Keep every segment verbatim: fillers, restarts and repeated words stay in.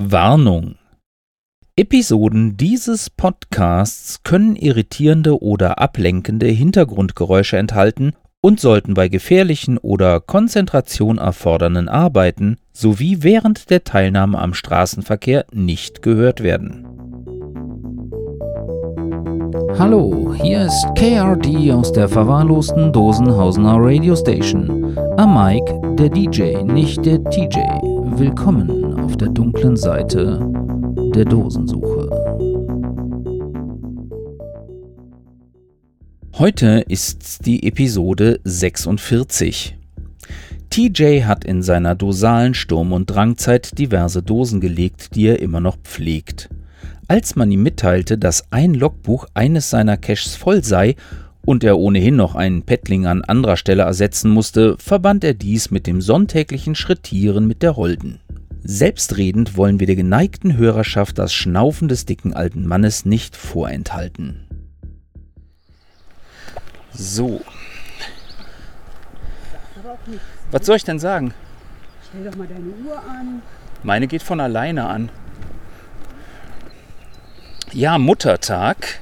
Warnung: Episoden dieses Podcasts können irritierende oder ablenkende Hintergrundgeräusche enthalten und sollten bei gefährlichen oder Konzentration erfordernden Arbeiten sowie während der Teilnahme am Straßenverkehr nicht gehört werden. Hallo, hier ist K R D aus der verwahrlosten Dosenhausener Radio Station. Am Mike der D J, nicht der T J. Willkommen auf der dunklen Seite der Dosensuche. Heute ist die Episode sechsundvierzig. T J hat in seiner dosalen Sturm- und Drangzeit diverse Dosen gelegt, die er immer noch pflegt. Als man ihm mitteilte, dass ein Logbuch eines seiner Caches voll sei und er ohnehin noch einen Paddling an anderer Stelle ersetzen musste, verband er dies mit dem sonntäglichen Schrittieren mit der Holden. Selbstredend wollen wir der geneigten Hörerschaft das Schnaufen des dicken alten Mannes nicht vorenthalten. So. Was soll ich denn sagen? Stell doch mal deine Uhr an. Meine geht von alleine an. Ja, Muttertag.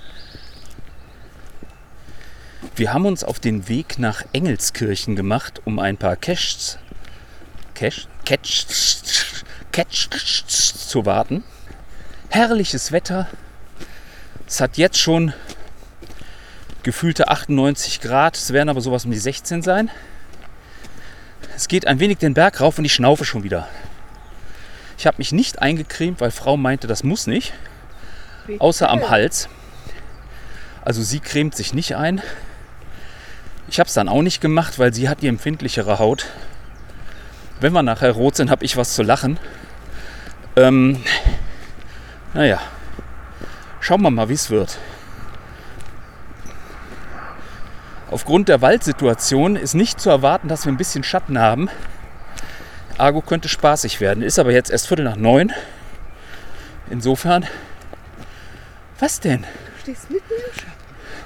Wir haben uns auf den Weg nach Engelskirchen gemacht, um ein paar Caches, Cache, Caches, Caches zu warten. Herrliches Wetter. Es hat jetzt schon gefühlte achtundneunzig Grad, es werden aber sowas um die sechzehn sein. Es geht ein wenig den Berg rauf und ich schnaufe schon wieder. Ich habe mich nicht eingecremt, weil Frau meinte, das muss nicht. Außer am Hals. Also sie cremt sich nicht ein. Ich habe es dann auch nicht gemacht, weil sie hat die empfindlichere Haut. Wenn wir nachher rot sind, habe ich was zu lachen. Ähm, naja, schauen wir mal, wie es wird. Aufgrund der Waldsituation ist nicht zu erwarten, dass wir ein bisschen Schatten haben. Argo könnte spaßig werden. Ist aber jetzt erst Viertel nach neun. Insofern... Was denn? Du stehst mitten im Schatten.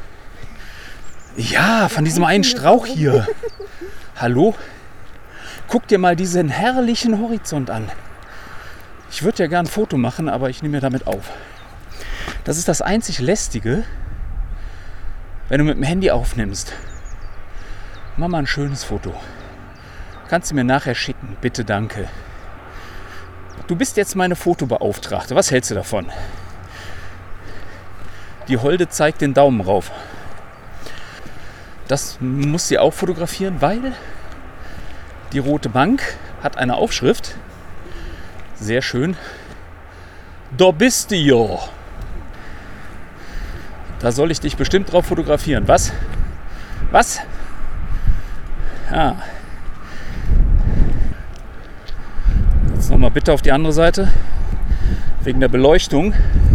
Ja, von diesem einen Strauch hier. Hallo? Guck dir mal diesen herrlichen Horizont an. Ich würde ja gern ein Foto machen, aber ich nehme mir damit auf. Das ist das einzig Lästige, wenn du mit dem Handy aufnimmst. Mach mal ein schönes Foto. Kannst du mir nachher schicken, bitte, danke. Du bist jetzt meine Fotobeauftragte. Was hältst du davon? Die Holde zeigt den Daumen rauf. Das muss sie auch fotografieren, weil die rote Bank hat eine Aufschrift. Sehr schön. Da bist du ja. Da soll ich dich bestimmt drauf fotografieren. Was? Was? Ah. Jetzt nochmal bitte auf die andere Seite. Wegen der Beleuchtung.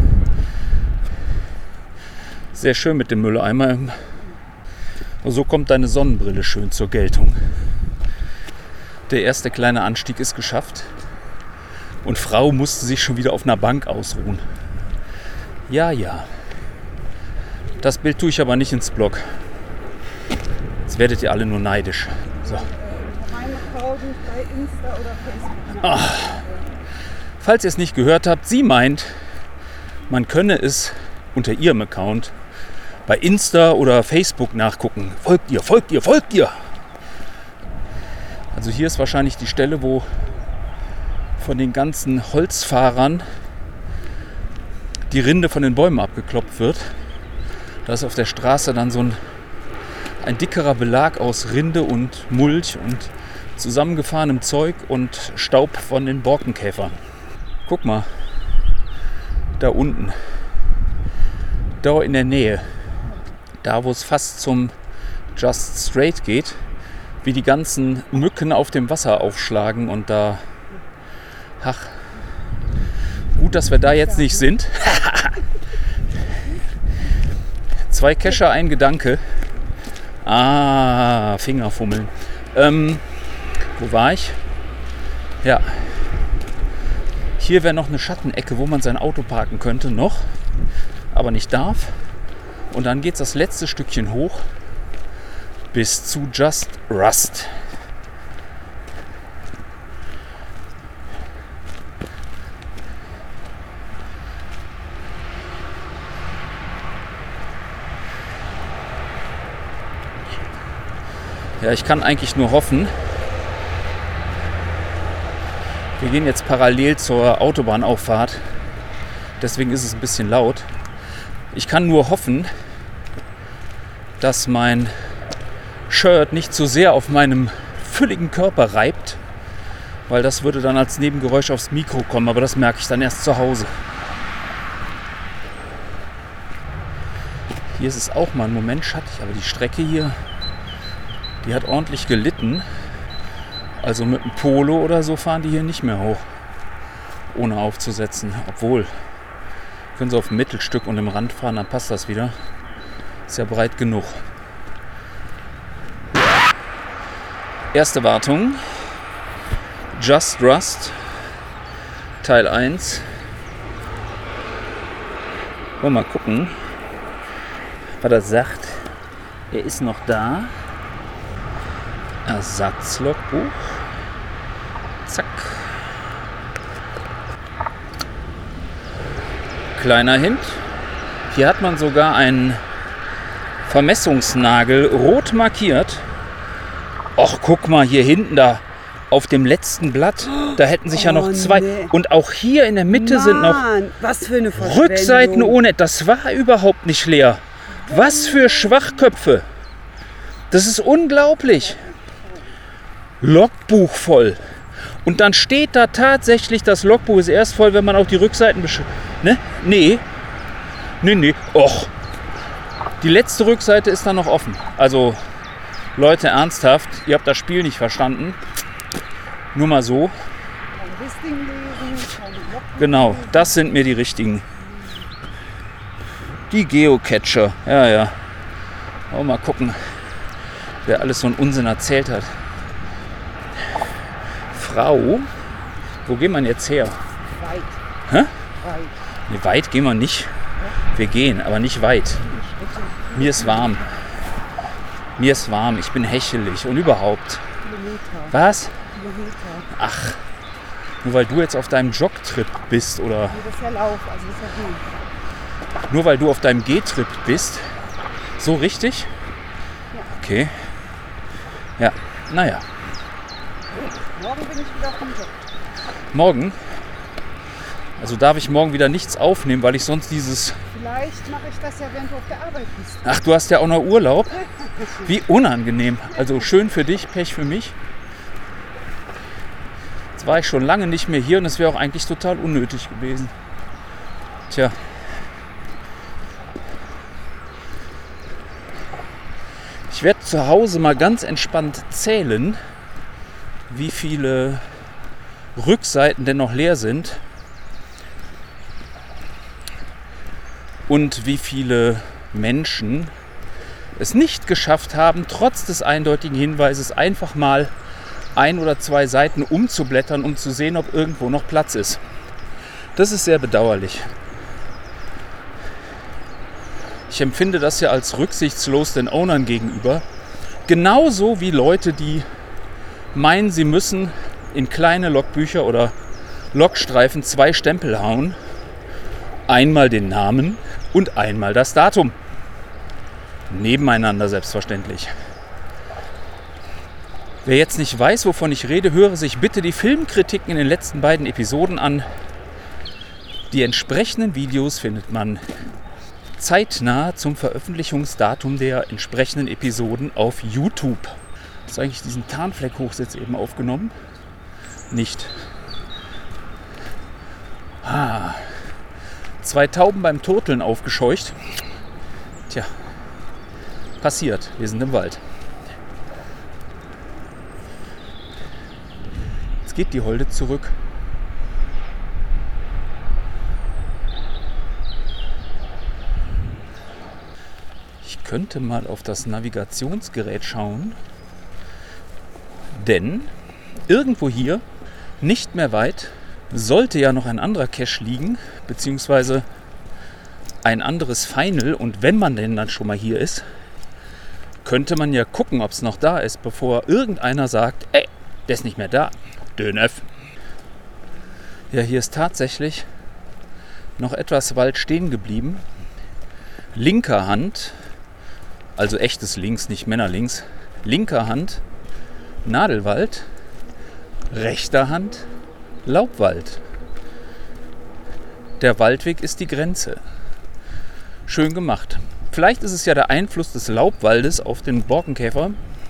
Sehr schön mit dem Mülleimer. So kommt deine Sonnenbrille schön zur Geltung. Der erste kleine Anstieg ist geschafft. Und Frau musste sich schon wieder auf einer Bank ausruhen. Ja, ja. Das Bild tue ich aber nicht ins Blog. Jetzt werdet ihr alle nur neidisch. So. Meine Frau durch bei Insta oder Facebook. Ach. Falls ihr es nicht gehört habt, sie meint, man könne es unter ihrem Account bei Insta oder Facebook nachgucken. Folgt ihr, folgt ihr, folgt ihr! Also hier ist wahrscheinlich die Stelle, wo von den ganzen Holzfahrern die Rinde von den Bäumen abgeklopft wird. Da ist auf der Straße dann so ein, ein dickerer Belag aus Rinde und Mulch und zusammengefahrenem Zeug und Staub von den Borkenkäfern. Guck mal, da unten, da in der Nähe, da wo es fast zum Just Straight geht, wie die ganzen Mücken auf dem Wasser aufschlagen und da, ach, gut, dass wir da jetzt nicht sind. Zwei Kescher, ein Gedanke. Ah, Fingerfummeln. Ähm, wo war ich? Ja. Hier wäre noch eine Schattenecke, wo man sein Auto parken könnte, noch, aber nicht darf. Und dann geht es das letzte Stückchen hoch bis zu Just Rust. Ja, ich kann eigentlich nur hoffen. Wir gehen jetzt parallel zur Autobahnauffahrt. Deswegen ist es ein bisschen laut. Ich kann nur hoffen, dass mein Shirt nicht zu sehr auf meinem fülligen Körper reibt, weil das würde dann als Nebengeräusch aufs Mikro kommen, aber das merke ich dann erst zu Hause. Hier ist es auch mal einen Moment schattig, aber die Strecke hier, die hat ordentlich gelitten. Also mit dem Polo oder so fahren die hier nicht mehr hoch, ohne aufzusetzen. Obwohl, können sie auf dem Mittelstück und im Rand fahren, dann passt das wieder. Ist ja breit genug. Erste Wartung. Just Rust. Teil eins. Wollen wir mal gucken, was er sagt. Er ist noch da. Ersatzlogbuch. Zack. Kleiner Hint. Hier hat man sogar einen Vermessungsnagel rot markiert. Och, guck mal, hier hinten da auf dem letzten Blatt, da hätten sich oh, ja noch zwei. Nee. Und auch hier in der Mitte Mann, sind noch was für eine Rückseiten ohne. Das war überhaupt nicht leer. Was für Schwachköpfe. Das ist unglaublich. Logbuch voll. Und dann steht da tatsächlich, das Logbuch ist erst voll, wenn man auch die Rückseiten besch... Ne? Nee. Nee, nee. Och. Die letzte Rückseite ist dann noch offen. Also, Leute, ernsthaft, ihr habt das Spiel nicht verstanden. Nur mal so. Genau, das sind mir die richtigen. Die Geocacher. Ja, ja. Wollen wir mal gucken, wer alles so einen Unsinn erzählt hat. Frau, wo gehen wir jetzt her? Weit. Hä? Weit. Nee, weit gehen wir nicht. Wir gehen, aber nicht weit. Mir ist warm. Mir ist warm. Ich bin hechelig und überhaupt. Kilometer. Was? Kilometer. Ach, nur weil du jetzt auf deinem Jogtrip bist oder... Nee, das ist ja Lauf, also das ist ja gut. Nur weil du auf deinem G-Trip bist. So richtig? Ja. Okay. Ja, naja. Morgen bin ich wieder auf dem Job. Morgen? Also darf ich morgen wieder nichts aufnehmen, weil ich sonst dieses... Vielleicht mache ich das ja, während du auf der Arbeit bist. Ach, du hast ja auch noch Urlaub? Wie unangenehm. Also schön für dich, Pech für mich. Jetzt war ich schon lange nicht mehr hier und es wäre auch eigentlich total unnötig gewesen. Tja. Ich werde zu Hause mal ganz entspannt zählen, wie viele Rückseiten denn noch leer sind und wie viele Menschen es nicht geschafft haben, trotz des eindeutigen Hinweises einfach mal ein oder zwei Seiten umzublättern, um zu sehen, ob irgendwo noch Platz ist. Das ist sehr bedauerlich. Ich empfinde das ja als rücksichtslos den Ownern gegenüber. Genauso wie Leute, die meinen, sie müssen in kleine Logbücher oder Logstreifen zwei Stempel hauen. Einmal den Namen und einmal das Datum. Nebeneinander selbstverständlich. Wer jetzt nicht weiß, wovon ich rede, höre sich bitte die Filmkritiken in den letzten beiden Episoden an. Die entsprechenden Videos findet man zeitnah zum Veröffentlichungsdatum der entsprechenden Episoden auf YouTube. Hast du eigentlich diesen Tarnfleck-Hochsitz eben aufgenommen? Nicht. Ah, zwei Tauben beim Turteln aufgescheucht. Tja, passiert. Wir sind im Wald. Jetzt geht die Holde zurück. Ich könnte mal auf das Navigationsgerät schauen, denn irgendwo hier, nicht mehr weit, sollte ja noch ein anderer Cache liegen, beziehungsweise ein anderes Final. Und wenn man denn dann schon mal hier ist, könnte man ja gucken, ob es noch da ist, bevor irgendeiner sagt, ey, der ist nicht mehr da. D N F. Ja, hier ist tatsächlich noch etwas Wald stehen geblieben. Linker Hand, also echtes Links, nicht Männerlinks, Linker Hand Nadelwald, rechter Hand Laubwald. Der Waldweg ist die Grenze. Schön gemacht. Vielleicht ist es ja der Einfluss des Laubwaldes auf den Borkenkäfer.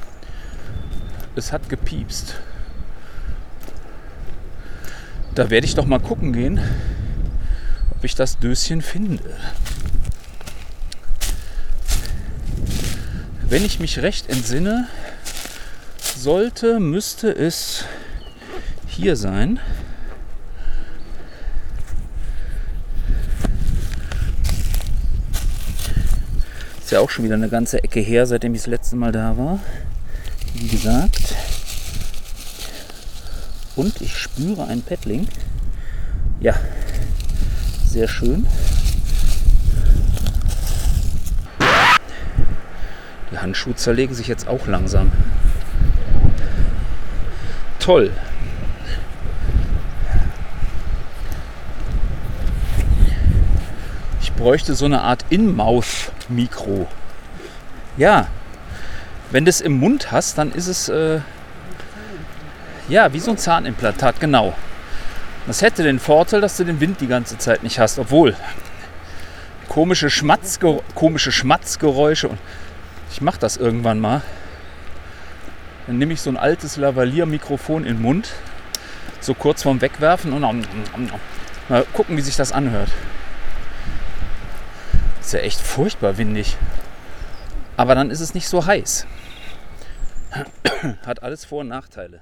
Es hat gepiepst. Da werde ich doch mal gucken gehen, ob ich das Döschen finde. Wenn ich mich recht entsinne, sollte, müsste es hier sein. Ist ja auch schon wieder eine ganze Ecke her, seitdem ich das letzte Mal da war. Wie gesagt. Und ich spüre ein Paddling. Ja, sehr schön. Die Handschuhe zerlegen sich jetzt auch langsam. Toll. Ich bräuchte so eine Art In-Mouth-Mikro. Ja, wenn du es im Mund hast, dann ist es äh, ja wie so ein Zahnimplantat, genau. Das hätte den Vorteil, dass du den Wind die ganze Zeit nicht hast, obwohl komische, Schmatzger- komische Schmatzgeräusche. Und ich mache das irgendwann mal. Dann nehme ich so ein altes Lavalier-Mikrofon in den Mund, so kurz vorm Wegwerfen und mal gucken, wie sich das anhört. Ist ja echt furchtbar windig. Aber dann ist es nicht so heiß. Hat alles Vor- und Nachteile.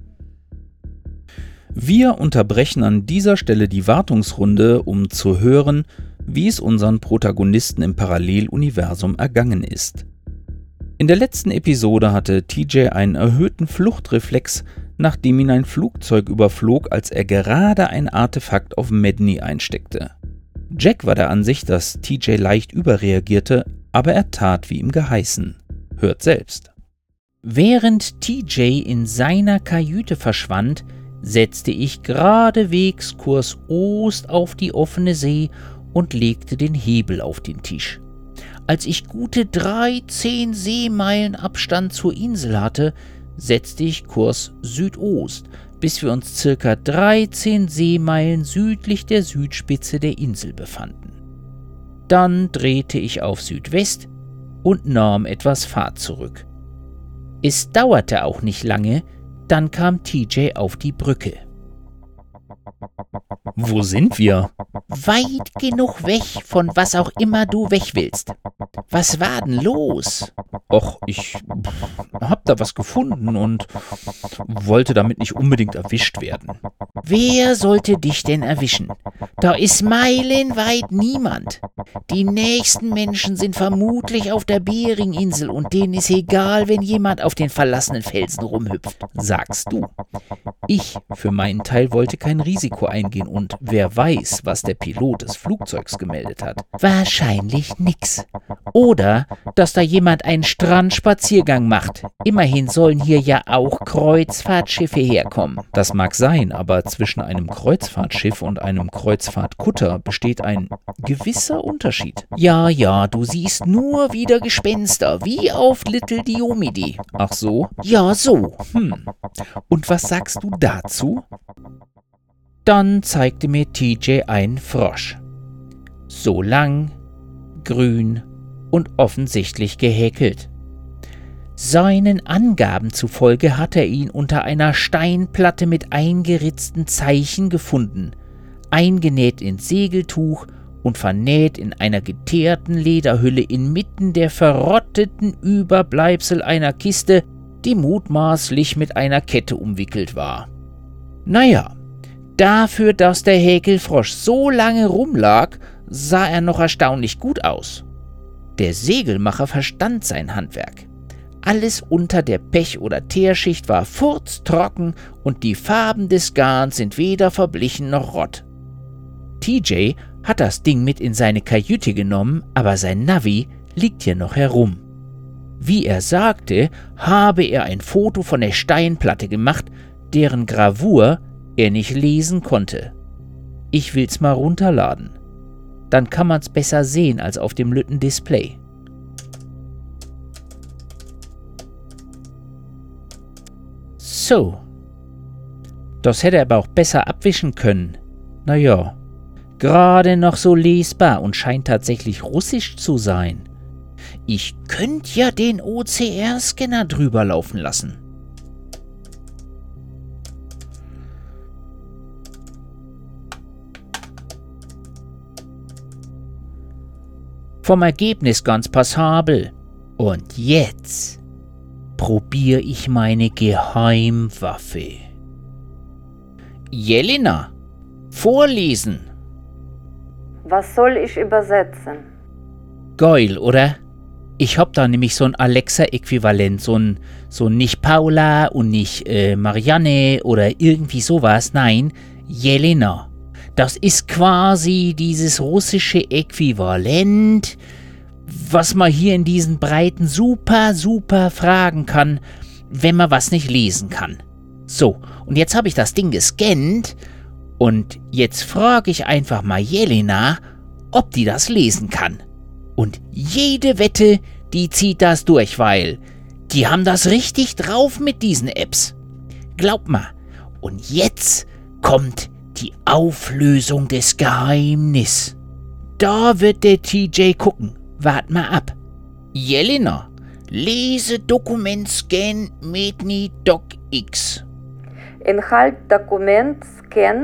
Wir unterbrechen an dieser Stelle die Wartungsrunde, um zu hören, wie es unseren Protagonisten im Paralleluniversum ergangen ist. In der letzten Episode hatte T J einen erhöhten Fluchtreflex, nachdem ihn ein Flugzeug überflog, als er gerade ein Artefakt auf Medni einsteckte. Jack war der Ansicht, dass T J leicht überreagierte, aber er tat, wie ihm geheißen. Hört selbst. Während T J in seiner Kajüte verschwand, setzte ich geradewegs Kurs Ost auf die offene See und legte den Hebel auf den Tisch. Als ich gute dreizehn Seemeilen Abstand zur Insel hatte, setzte ich Kurs Südost, bis wir uns circa dreizehn Seemeilen südlich der Südspitze der Insel befanden. Dann drehte ich auf Südwest und nahm etwas Fahrt zurück. Es dauerte auch nicht lange, dann kam T J auf die Brücke. Wo sind wir? Weit genug weg, von was auch immer du weg willst. Was war denn los? Och, ich hab da was gefunden und wollte damit nicht unbedingt erwischt werden. Wer sollte dich denn erwischen? Da ist meilenweit niemand. Die nächsten Menschen sind vermutlich auf der Beringinsel und denen ist egal, wenn jemand auf den verlassenen Felsen rumhüpft. Sagst du. Ich für meinen Teil wollte kein Risiko eingehen und wer weiß, was der Pilot des Flugzeugs gemeldet hat. Wahrscheinlich nix. Oder, dass da jemand einen Strandspaziergang macht. Immerhin sollen hier ja auch Kreuzfahrtschiffe herkommen. Das mag sein, aber zwischen einem Kreuzfahrtschiff und einem Kreuzfahrtkutter besteht ein gewisser Unterschied. Ja, ja, du siehst nur wieder Gespenster, wie auf Little Diomede. Ach so? Ja, so. Hm. Und was sagst du dazu? Dann zeigte mir T J einen Frosch. So lang, grün und offensichtlich gehäkelt. Seinen Angaben zufolge hat er ihn unter einer Steinplatte mit eingeritzten Zeichen gefunden, eingenäht ins Segeltuch und vernäht in einer geteerten Lederhülle inmitten der verrotteten Überbleibsel einer Kiste, die mutmaßlich mit einer Kette umwickelt war. Naja, dafür, dass der Häkelfrosch so lange rumlag, sah er noch erstaunlich gut aus. Der Segelmacher verstand sein Handwerk. Alles unter der Pech- oder Teerschicht war furztrocken und die Farben des Garns sind weder verblichen noch rott. T J hat das Ding mit in seine Kajüte genommen, aber sein Navi liegt hier noch herum. Wie er sagte, habe er ein Foto von der Steinplatte gemacht, deren Gravur er nicht lesen konnte. Ich will's mal runterladen. Dann kann man's besser sehen als auf dem lütten Display. so. Das hätte er aber auch besser abwischen können. Naja, gerade noch so lesbar und scheint tatsächlich russisch zu sein. Ich könnte ja den O C R-Scanner drüber laufen lassen. Vom Ergebnis ganz passabel. Und jetzt probiere ich meine Geheimwaffe. Jelena, vorlesen. Was soll ich übersetzen? Geil, oder? Ich hab da nämlich so ein Alexa-Äquivalent, so ein, so ein nicht Paula und nicht äh, Marianne oder irgendwie sowas. Nein, Jelena. Das ist quasi dieses russische Äquivalent, was man hier in diesen Breiten super, super fragen kann, wenn man was nicht lesen kann. So, und jetzt habe ich das Ding gescannt und jetzt frage ich einfach mal Jelena, ob die das lesen kann. Und jede Wette, die zieht das durch, weil die haben das richtig drauf mit diesen Apps. Glaub mal. Und jetzt kommt die Auflösung des Geheimnisses. Da wird der T J gucken. Wart mal ab. Jelena, lese Dokumentscan Medni DocX. Inhalt Dokument Scan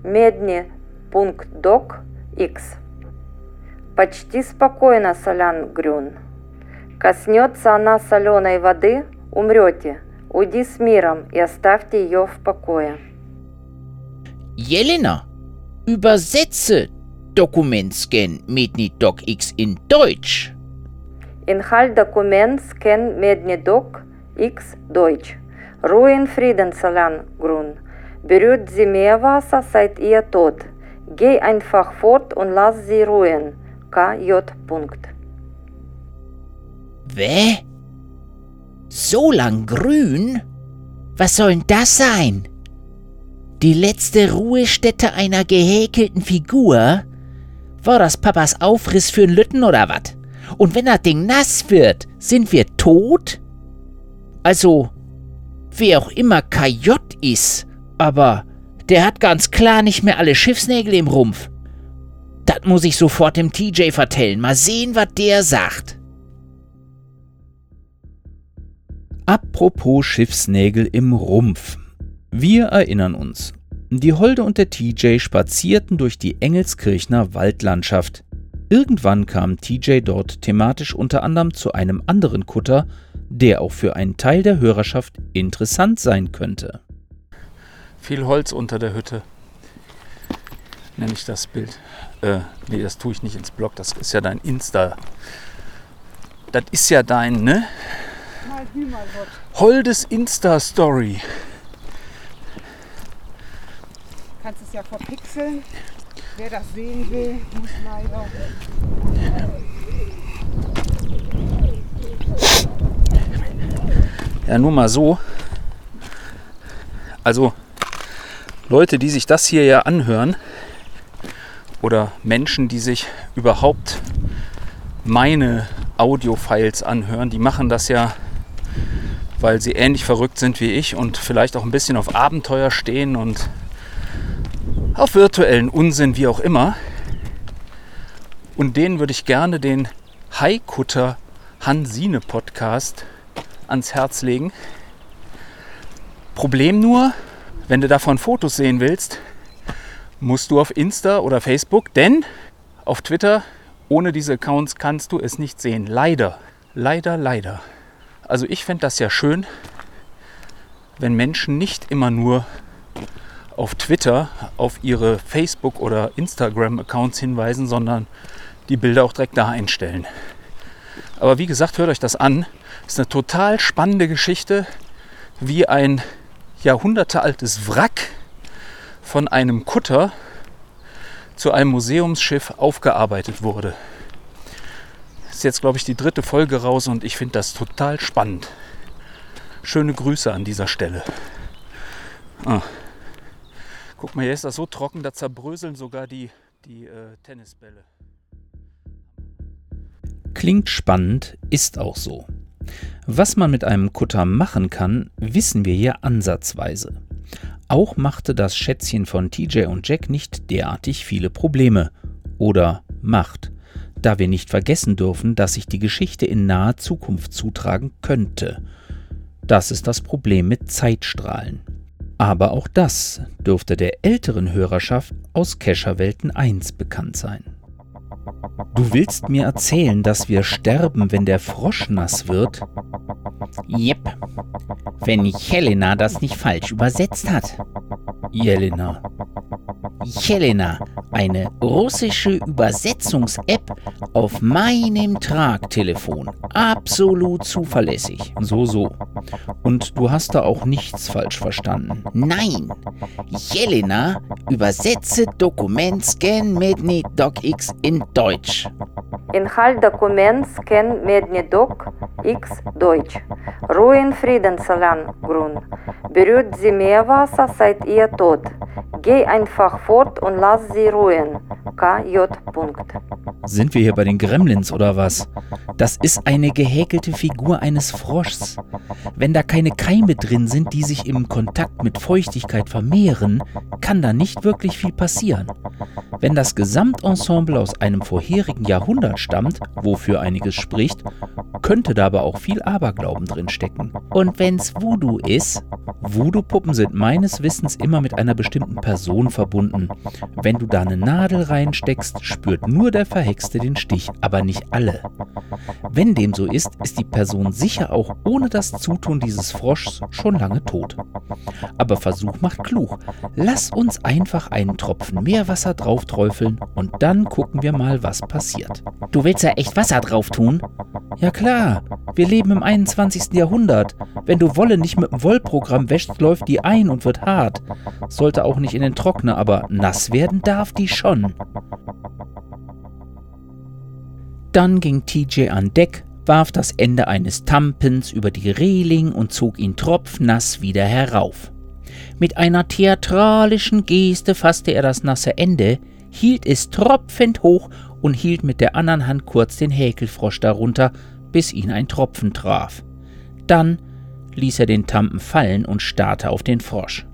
Medni.docx. Почти спокойно, Солян Грюн. Коснется она соленой воды, умрете. Уйди с миром и оставьте ее в покое. Jelena, übersetze Dokumentscan Medni DocX in Deutsch. Inhalt Dokument Scan Medni DocX Deutsch. Ruhe in Frieden, Solan Grun. Berührt sie Meerwasser, seid ihr tot. Geh einfach fort und lass sie ruhen. K J. Wä? So lang grün? Was soll denn das sein? Die letzte Ruhestätte einer gehäkelten Figur? War das Papas Aufriss für 'n Lütten oder wat? Und wenn das Ding nass wird, sind wir tot? Also, wer auch immer K J ist, aber der hat ganz klar nicht mehr alle Schiffsnägel im Rumpf. Das muss ich sofort dem T J vertellen. Mal sehen, was der sagt. Apropos Schiffsnägel im Rumpf. Wir erinnern uns. Die Holde und der T J spazierten durch die Engelskirchner Waldlandschaft. Irgendwann kam T J dort thematisch unter anderem zu einem anderen Kutter, der auch für einen Teil der Hörerschaft interessant sein könnte. Viel Holz unter der Hütte. Nenne ich das Bild. Äh, nee, das tue ich nicht ins Blog. Das ist ja dein Insta. Das ist ja dein, ne? Mal wie, mal Gott. Holdes Insta-Story. Kannst es ja verpixeln. Wer das sehen will, muss leider. Ja, nur mal so. Also, Leute, die sich das hier ja anhören, oder Menschen, die sich überhaupt meine Audiofiles anhören, die machen das ja, weil sie ähnlich verrückt sind wie ich und vielleicht auch ein bisschen auf Abenteuer stehen und auf virtuellen Unsinn, wie auch immer. Und denen würde ich gerne den Haikutter Hansine Podcast ans Herz legen. Problem nur, wenn du davon Fotos sehen willst, musst du auf Insta oder Facebook, denn auf Twitter ohne diese Accounts kannst du es nicht sehen. Leider, leider, leider. Also ich fände das ja schön, wenn Menschen nicht immer nur auf Twitter auf ihre Facebook- oder Instagram-Accounts hinweisen, sondern die Bilder auch direkt da einstellen. Aber wie gesagt, hört euch das an. Das ist eine total spannende Geschichte, wie ein jahrhundertealtes Wrack von einem Kutter zu einem Museumsschiff aufgearbeitet wurde. Das ist jetzt, glaube ich, die dritte Folge raus und ich finde das total spannend. Schöne Grüße an dieser Stelle. Ah. Guck mal, hier ist das so trocken, da zerbröseln sogar die, die äh, Tennisbälle. Klingt spannend, ist auch so. Was man mit einem Kutter machen kann, wissen wir hier ansatzweise. Auch machte das Schätzchen von T J und Jack nicht derartig viele Probleme. Oder macht, da wir nicht vergessen dürfen, dass sich die Geschichte in naher Zukunft zutragen könnte. Das ist das Problem mit Zeitstrahlen. Aber auch das dürfte der älteren Hörerschaft aus Kescherwelten eins bekannt sein. Du willst mir erzählen, dass wir sterben, wenn der Frosch nass wird? Jep, wenn Jelena das nicht falsch übersetzt hat. Jelena. Jelena, eine russische Übersetzungs-App auf meinem Tragtelefon. Absolut zuverlässig. So, so. Und du hast da auch nichts falsch verstanden. Nein, Jelena übersetze Dokument Scan Medni DocX in Deutsch. Inhalt Dokument Scan Medni Doc X Deutsch. Ruhe in Friedensland Grün. Berührt sie Meerwasser, seid ihr tot. Geh einfach fort und lass sie ruhen. K J. Sind wir hier bei den Gremlins oder was? Das ist eine gehäkelte Figur eines Froschs. Wenn da keine Keime drin sind, die sich im Kontakt mit Feuchtigkeit vermehren, kann da nicht wirklich viel passieren. Wenn das Gesamtensemble aus einem vorherigen Jahrhundert stammt, wofür einiges spricht, könnte da aber auch viel Aberglauben drin stecken. Und wenn's Voodoo ist? Voodoo-Puppen sind meines Wissens immer mit einer bestimmten Person verbunden. Wenn du da eine Nadel reinsteckst, spürt nur der Verhexte den Stich, aber nicht alle. Wenn dem so ist, ist die Person sicher auch ohne das Zutun dieses Froschs schon lange tot. Aber Versuch macht klug. Lass uns einfach einen Tropfen Meerwasser drauf träufeln und dann gucken wir mal, was passiert. Du willst ja echt Wasser drauf tun? Ja klar, wir leben im einundzwanzigsten Jahrhundert. Wenn du Wolle nicht mit dem Wollprogramm wäschst, läuft die ein und wird hart. Sollte auch nicht in den Trockner, aber nass werden darf die schon. Dann ging T J an Deck, warf das Ende eines Tampens über die Reling und zog ihn tropfnass wieder herauf. Mit einer theatralischen Geste fasste er das nasse Ende, hielt es tropfend hoch und hielt mit der anderen Hand kurz den Häkelfrosch darunter, bis ihn ein Tropfen traf. Dann ließ er den Tampen fallen und starrte auf den Frosch.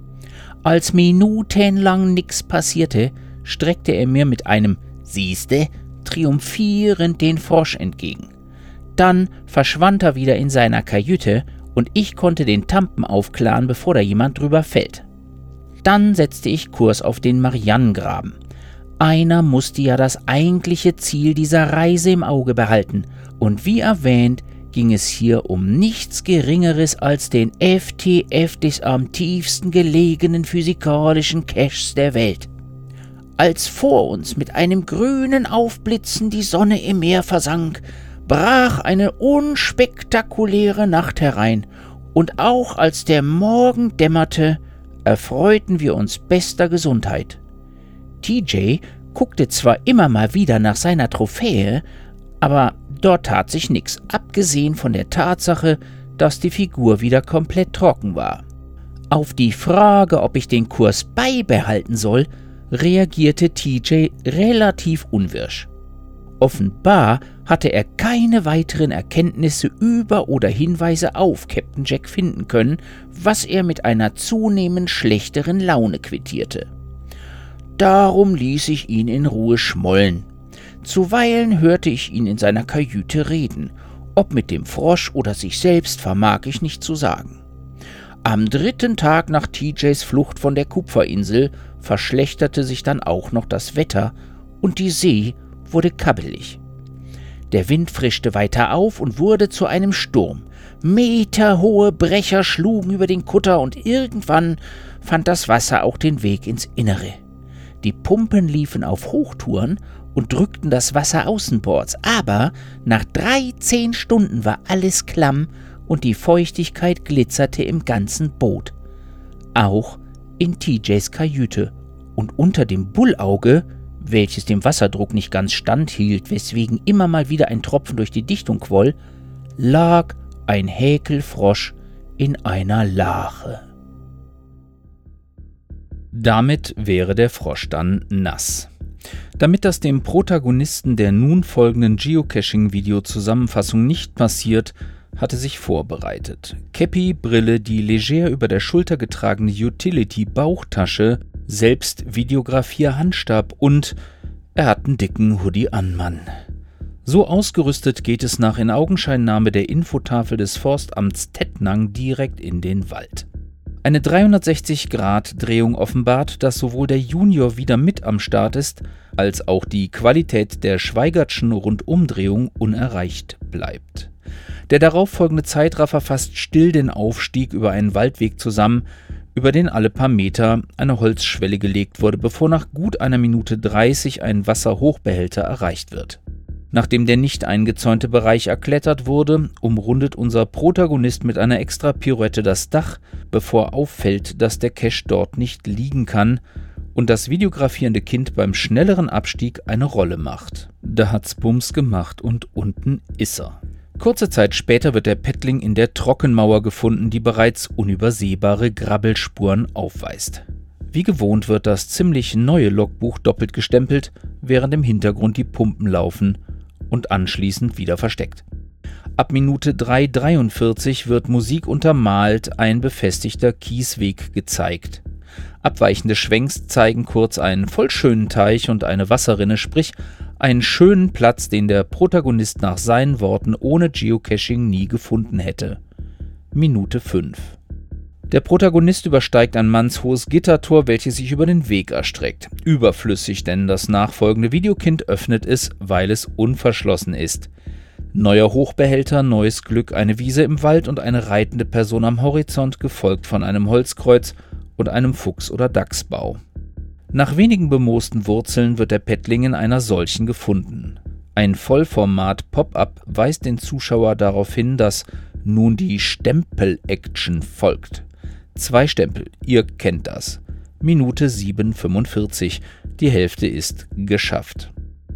Als minutenlang nichts passierte, streckte er mir mit einem »Siehste« triumphierend den Frosch entgegen. Dann verschwand er wieder in seiner Kajüte und ich konnte den Tampen aufklaren, bevor da jemand drüber fällt. Dann setzte ich Kurs auf den Mariannengraben. Einer musste ja das eigentliche Ziel dieser Reise im Auge behalten und wie erwähnt, ging es hier um nichts Geringeres als den F T F des am tiefsten gelegenen physikalischen Caches der Welt. Als vor uns mit einem grünen Aufblitzen die Sonne im Meer versank, brach eine unspektakuläre Nacht herein, und auch als der Morgen dämmerte, erfreuten wir uns bester Gesundheit. T J guckte zwar immer mal wieder nach seiner Trophäe, aber dort tat sich nichts, abgesehen von der Tatsache, dass die Figur wieder komplett trocken war. Auf die Frage, ob ich den Kurs beibehalten soll, reagierte T J relativ unwirsch. Offenbar hatte er keine weiteren Erkenntnisse über oder Hinweise auf Captain Jack finden können, was er mit einer zunehmend schlechteren Laune quittierte. Darum ließ ich ihn in Ruhe schmollen. Zuweilen hörte ich ihn in seiner Kajüte reden. Ob mit dem Frosch oder sich selbst, vermag ich nicht zu sagen. Am dritten Tag nach T Js Flucht von der Kupferinsel verschlechterte sich dann auch noch das Wetter und die See wurde kabbelig. Der Wind frischte weiter auf und wurde zu einem Sturm. Meterhohe Brecher schlugen über den Kutter und irgendwann fand das Wasser auch den Weg ins Innere. Die Pumpen liefen auf Hochtouren und drückten das Wasser außenbords, aber nach dreizehn Stunden war alles klamm und die Feuchtigkeit glitzerte im ganzen Boot. Auch in T Js Kajüte und unter dem Bullauge, welches dem Wasserdruck nicht ganz standhielt, weswegen immer mal wieder ein Tropfen durch die Dichtung quoll, lag ein Häkelfrosch in einer Lache. Damit wäre der Frosch dann nass. Damit das dem Protagonisten der nun folgenden Geocaching-Video-Zusammenfassung nicht passiert, hatte sich vorbereitet. Käppi, Brille, die leger über der Schulter getragene Utility-Bauchtasche, selbst Videografie-Handstab und er hat einen dicken Hoodie an, Mann. So ausgerüstet geht es nach Inaugenscheinnahme der Infotafel des Forstamts Tettnang direkt in den Wald. Eine dreihundertsechzig Grad Drehung offenbart, dass sowohl der Junior wieder mit am Start ist, als auch die Qualität der Schweigertschen Rundumdrehung unerreicht bleibt. Der darauffolgende Zeitraffer fasst still den Aufstieg über einen Waldweg zusammen, über den alle paar Meter eine Holzschwelle gelegt wurde, bevor nach gut einer Minute dreißig ein Wasserhochbehälter erreicht wird. Nachdem der nicht eingezäunte Bereich erklettert wurde, umrundet unser Protagonist mit einer extra Pirouette das Dach, bevor auffällt, dass der Cache dort nicht liegen kann und das videografierende Kind beim schnelleren Abstieg eine Rolle macht. Da hat's Bums gemacht und unten ist er. Kurze Zeit später wird der Paddling in der Trockenmauer gefunden, die bereits unübersehbare Grabbelspuren aufweist. Wie gewohnt wird das ziemlich neue Logbuch doppelt gestempelt, während im Hintergrund die Pumpen laufen und anschließend wieder versteckt. Ab Minute drei dreiundvierzig wird Musik untermalt ein befestigter Kiesweg gezeigt. Abweichende Schwenks zeigen kurz einen voll schönen Teich und eine Wasserrinne, sprich einen schönen Platz, den der Protagonist nach seinen Worten ohne Geocaching nie gefunden hätte. Minute fünf. Der Protagonist übersteigt ein mannshohes Gittertor, welches sich über den Weg erstreckt. Überflüssig, denn das nachfolgende Videokind öffnet es, weil es unverschlossen ist. Neuer Hochbehälter, neues Glück, eine Wiese im Wald und eine reitende Person am Horizont, gefolgt von einem Holzkreuz und einem Fuchs- oder Dachsbau. Nach wenigen bemoosten Wurzeln wird der Paddling in einer solchen gefunden. Ein Vollformat-Pop-up weist den Zuschauer darauf hin, dass nun die Stempel-Action folgt. Zwei Stempel, ihr kennt das. Minute sieben fünfundvierzig, die Hälfte ist geschafft.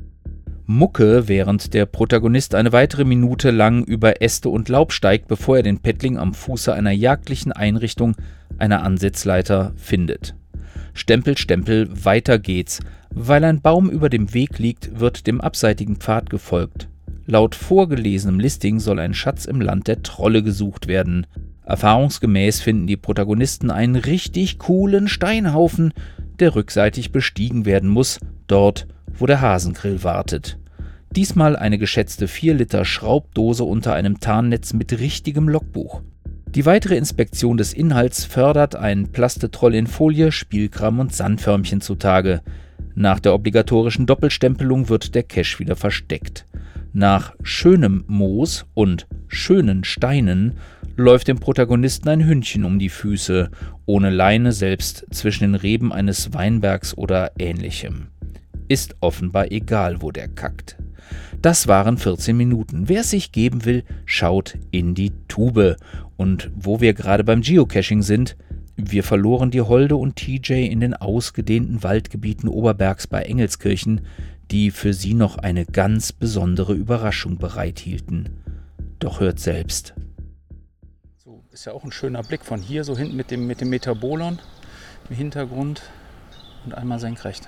Mucke, während der Protagonist eine weitere Minute lang über Äste und Laub steigt, bevor er den Paddling am Fuße einer jagdlichen Einrichtung, einer Ansitzleiter, findet. Stempel, Stempel, weiter geht's. Weil ein Baum über dem Weg liegt, wird dem abseitigen Pfad gefolgt. Laut vorgelesenem Listing soll ein Schatz im Land der Trolle gesucht werden. Erfahrungsgemäß finden die Protagonisten einen richtig coolen Steinhaufen, der rückseitig bestiegen werden muss, dort, wo der Hasengrill wartet. Diesmal eine geschätzte vier Liter Schraubdose unter einem Tarnnetz mit richtigem Logbuch. Die weitere Inspektion des Inhalts fördert ein Plastetroll in Folie, Spielkram und Sandförmchen zutage. Nach der obligatorischen Doppelstempelung wird der Cache wieder versteckt. Nach schönem Moos und schönen Steinen läuft dem Protagonisten ein Hündchen um die Füße, ohne Leine, selbst zwischen den Reben eines Weinbergs oder ähnlichem. Ist offenbar egal, wo der kackt. Das waren vierzehn Minuten. Wer es sich geben will, schaut in die Tube. Und wo wir gerade beim Geocaching sind, wir verloren die Holde und T J in den ausgedehnten Waldgebieten Oberbergs bei Engelskirchen, die für sie noch eine ganz besondere Überraschung bereithielten. Doch hört selbst. So, ist ja auch ein schöner Blick von hier, so hinten mit dem, mit dem Metabolon im Hintergrund und einmal senkrecht.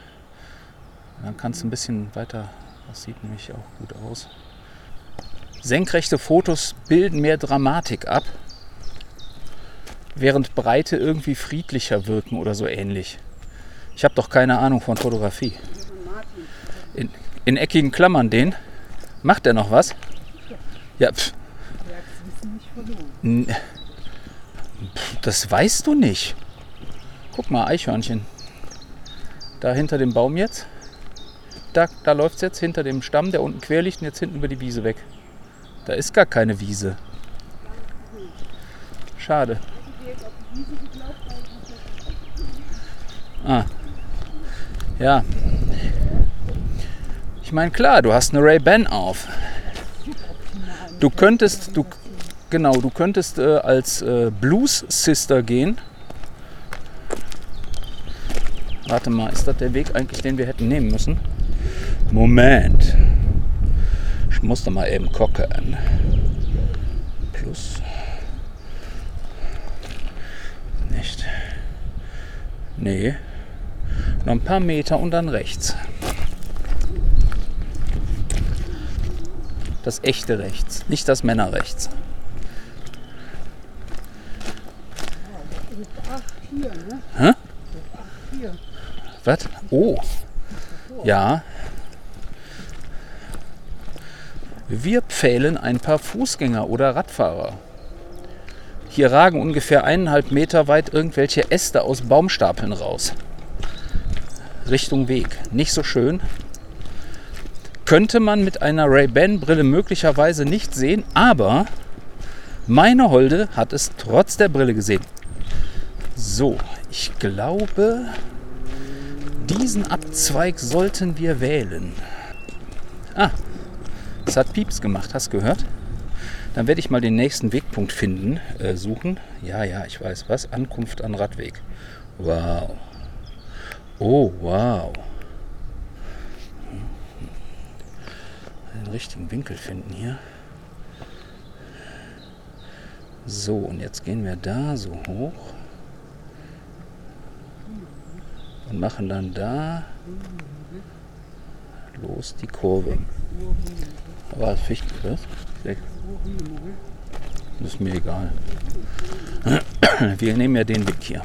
Und dann kannst du ein bisschen weiter, das sieht nämlich auch gut aus. Senkrechte Fotos bilden mehr Dramatik ab, während breite irgendwie friedlicher wirken oder so ähnlich. Ich habe doch keine Ahnung von Fotografie. In, in eckigen Klammern den. Macht der noch was? Ja, pff. N- pff, das weißt du nicht. Guck mal, Eichhörnchen. Da hinter dem Baum jetzt. Da, da läuft es jetzt hinter dem Stamm, der unten quer liegt und jetzt hinten über die Wiese weg. Da ist gar keine Wiese. Schade. Ah. Ja. Ich meine, klar, du hast eine Ray-Ban auf. Du könntest, du, genau, du könntest äh, als äh, Blues-Sister gehen. Warte mal, ist das der Weg eigentlich, den wir hätten nehmen müssen? Moment. Ich muss da mal eben gucken. Plus. Nicht. Nee. Noch ein paar Meter und dann rechts. Das echte rechts, nicht das Männerrechts. Ach, hier, ne? Hä? Ach, hier. Was? Oh. Ja. Wir pfählen ein paar Fußgänger oder Radfahrer. Hier ragen ungefähr eineinhalb Meter weit irgendwelche Äste aus Baumstapeln raus. Richtung Weg. Nicht so schön. Könnte man mit einer Ray-Ban-Brille möglicherweise nicht sehen, aber meine Holde hat es trotz der Brille gesehen. So, ich glaube, diesen Abzweig sollten wir wählen. Ah, es hat Pieps gemacht, hast du gehört? Dann werde ich mal den nächsten Wegpunkt finden, äh, suchen. Ja, ja, ich weiß was. Ankunft an Radweg. Wow. Oh, wow. Den richtigen Winkel finden hier. So, und jetzt gehen wir da so hoch. Und machen dann da los die Kurve. Aber das Fichten, was? Das ist mir egal. Wir nehmen ja den Weg hier.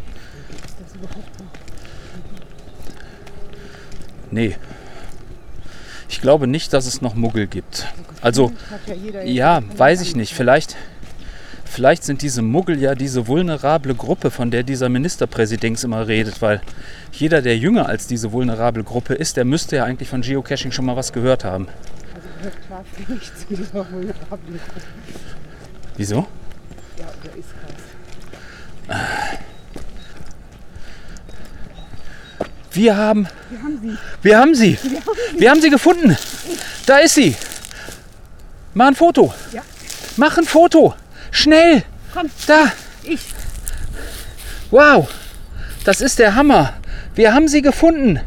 Nee. Ich glaube nicht, dass es noch Muggel gibt. Also, ja, weiß ich nicht. Vielleicht, vielleicht sind diese Muggel ja diese vulnerable Gruppe, von der dieser Ministerpräsident immer redet, weil jeder, der jünger als diese vulnerable Gruppe ist, der müsste ja eigentlich von Geocaching schon mal was gehört haben. Also gehört klar für mich zu dieser vulnerablen Gruppe. Wieso? Ja, der ist krass. Wir haben, Wir haben sie. wir haben sie, wir haben sie gefunden. Da ist sie. Mach ein Foto. Ja. Mach ein Foto. Schnell. Komm. Da. Ich. Wow. Das ist der Hammer. Wir haben sie gefunden.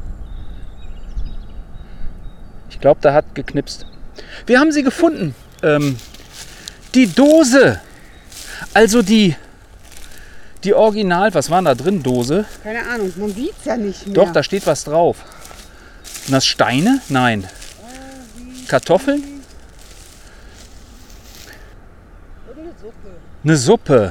Ich glaube, da hat geknipst. Wir haben sie gefunden. Ähm, die Dose. Also die, die Original, was war da drin, Dose? Keine Ahnung, man sieht es ja nicht mehr. Doch, da steht was drauf. Sind das Steine? Nein. Kartoffeln? Eine Suppe.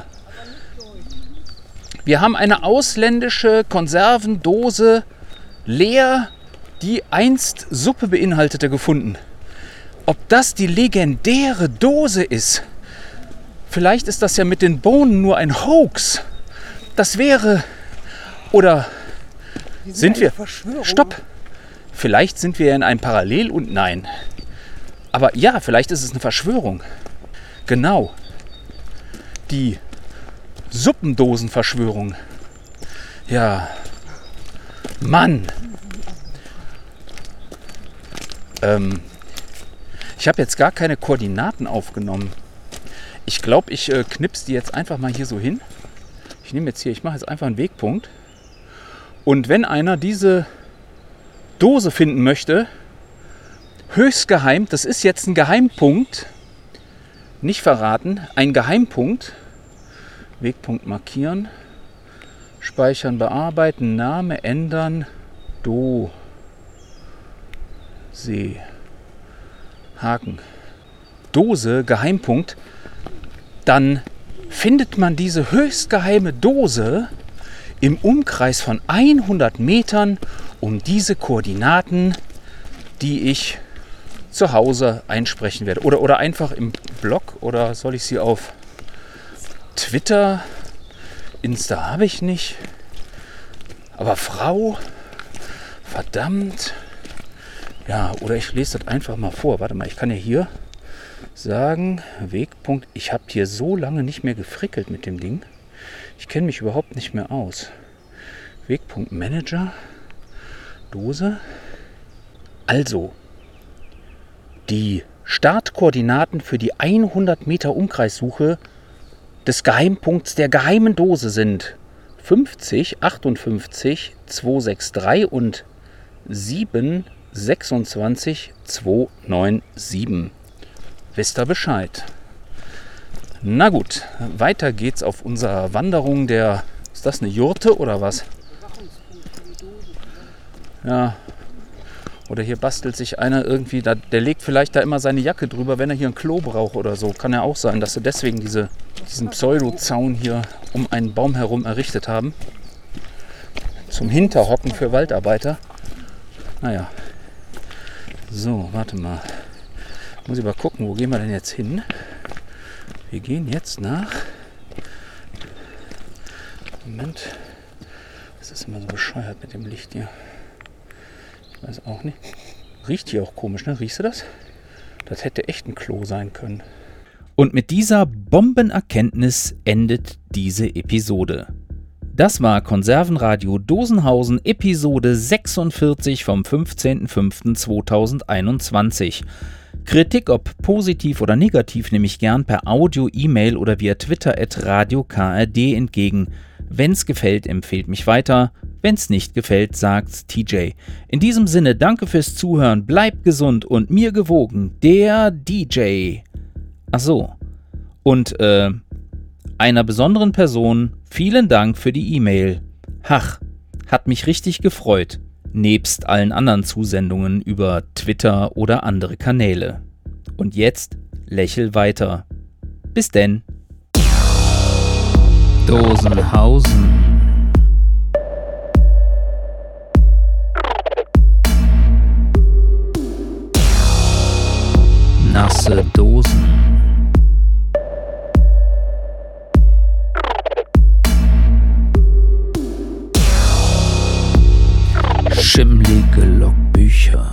Wir haben eine ausländische Konservendose leer, die einst Suppe beinhaltete, gefunden. Ob das die legendäre Dose ist? Vielleicht ist das ja mit den Bohnen nur ein Hoax. Das wäre... Oder sind wir... Stopp! Vielleicht sind wir in einem Parallel... und Nein. Aber ja, vielleicht ist es eine Verschwörung. Genau. Die Suppendosenverschwörung. Ja. Mann. Ähm, ich habe jetzt gar keine Koordinaten aufgenommen. Ich glaube, ich äh, knips die jetzt einfach mal hier so hin. Ich nehme jetzt hier, ich mache jetzt einfach einen Wegpunkt. Und wenn einer diese Dose finden möchte, höchst geheim, das ist jetzt ein Geheimpunkt, nicht verraten, ein Geheimpunkt, Wegpunkt markieren, speichern, bearbeiten, Name ändern, Do, See, Haken, Dose, Geheimpunkt, dann findet man diese höchst geheime Dose im Umkreis von hundert Metern um diese Koordinaten, die ich zu Hause einsprechen werde. Oder, oder einfach im Blog, oder soll ich sie auf Twitter, Insta habe ich nicht. Aber Frau, verdammt. Ja, oder ich lese das einfach mal vor. Warte mal, ich kann ja hier sagen, Wegpunkt, ich habe hier so lange nicht mehr gefrickelt mit dem Ding. Ich kenne mich überhaupt nicht mehr aus. Wegpunkt Manager, Dose. Also, die Startkoordinaten für die hundert Meter Umkreissuche des Geheimpunkts der geheimen Dose sind fünfzig, achtundfünfzig, zweihundertdreiundsechzig und sieben, sechsundzwanzig, zweihundersiebenundneunzig. Wisst ihr Bescheid? Na gut, weiter geht's auf unserer Wanderung der... Ist das eine Jurte oder was? Ja. Oder hier bastelt sich einer irgendwie, da, der legt vielleicht da immer seine Jacke drüber, wenn er hier ein Klo braucht oder so. Kann ja auch sein, dass sie deswegen diese, diesen Pseudo-Zaun hier um einen Baum herum errichtet haben. Zum Hinterhocken für Waldarbeiter. Naja. So, warte mal. Muss ich mal gucken, wo gehen wir denn jetzt hin? Wir gehen jetzt nach... Moment. Das ist immer so bescheuert mit dem Licht hier. Ich weiß auch nicht. Riecht hier auch komisch, ne? Riechst du das? Das hätte echt ein Klo sein können. Und mit dieser Bombenerkenntnis endet diese Episode. Das war Konservenradio Dosenhausen, Episode sechsundvierzig vom fünfzehnten fünften zweitausendeinundzwanzig. Kritik, ob positiv oder negativ, nehme ich gern per Audio, E-Mail oder via Twitter at Radio K R D entgegen. Wenn's gefällt, empfehlt mich weiter. Wenn's nicht gefällt, sagt's T J. In diesem Sinne, danke fürs Zuhören, bleibt gesund und mir gewogen, der D J. Ach so. Und, äh, einer besonderen Person, vielen Dank für die E-Mail. Ach, hat mich richtig gefreut. Nebst allen anderen Zusendungen über Twitter oder andere Kanäle. Und jetzt lächel weiter. Bis denn. Dosenhausen. Nasse Dosen. Schimmlige Logbücher.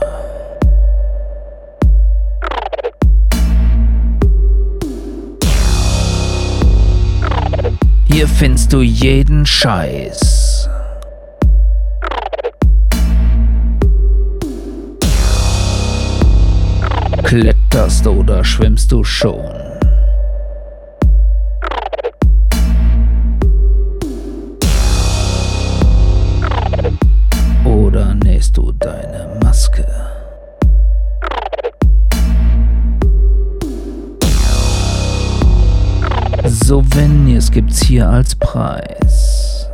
Hier findest du jeden Scheiß. Kletterst oder schwimmst du schon? Oder nähst du deine Maske? Souvenirs gibt's hier als Preis.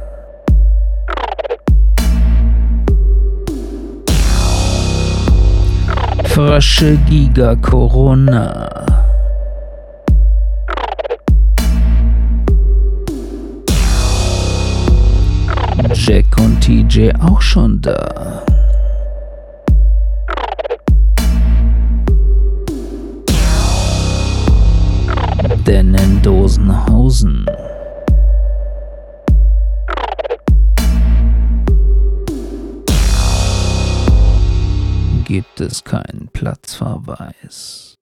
Frösche Giga Corona. Jack und T J auch schon da. Denn in Dosenhausen gibt es keinen Platzverweis.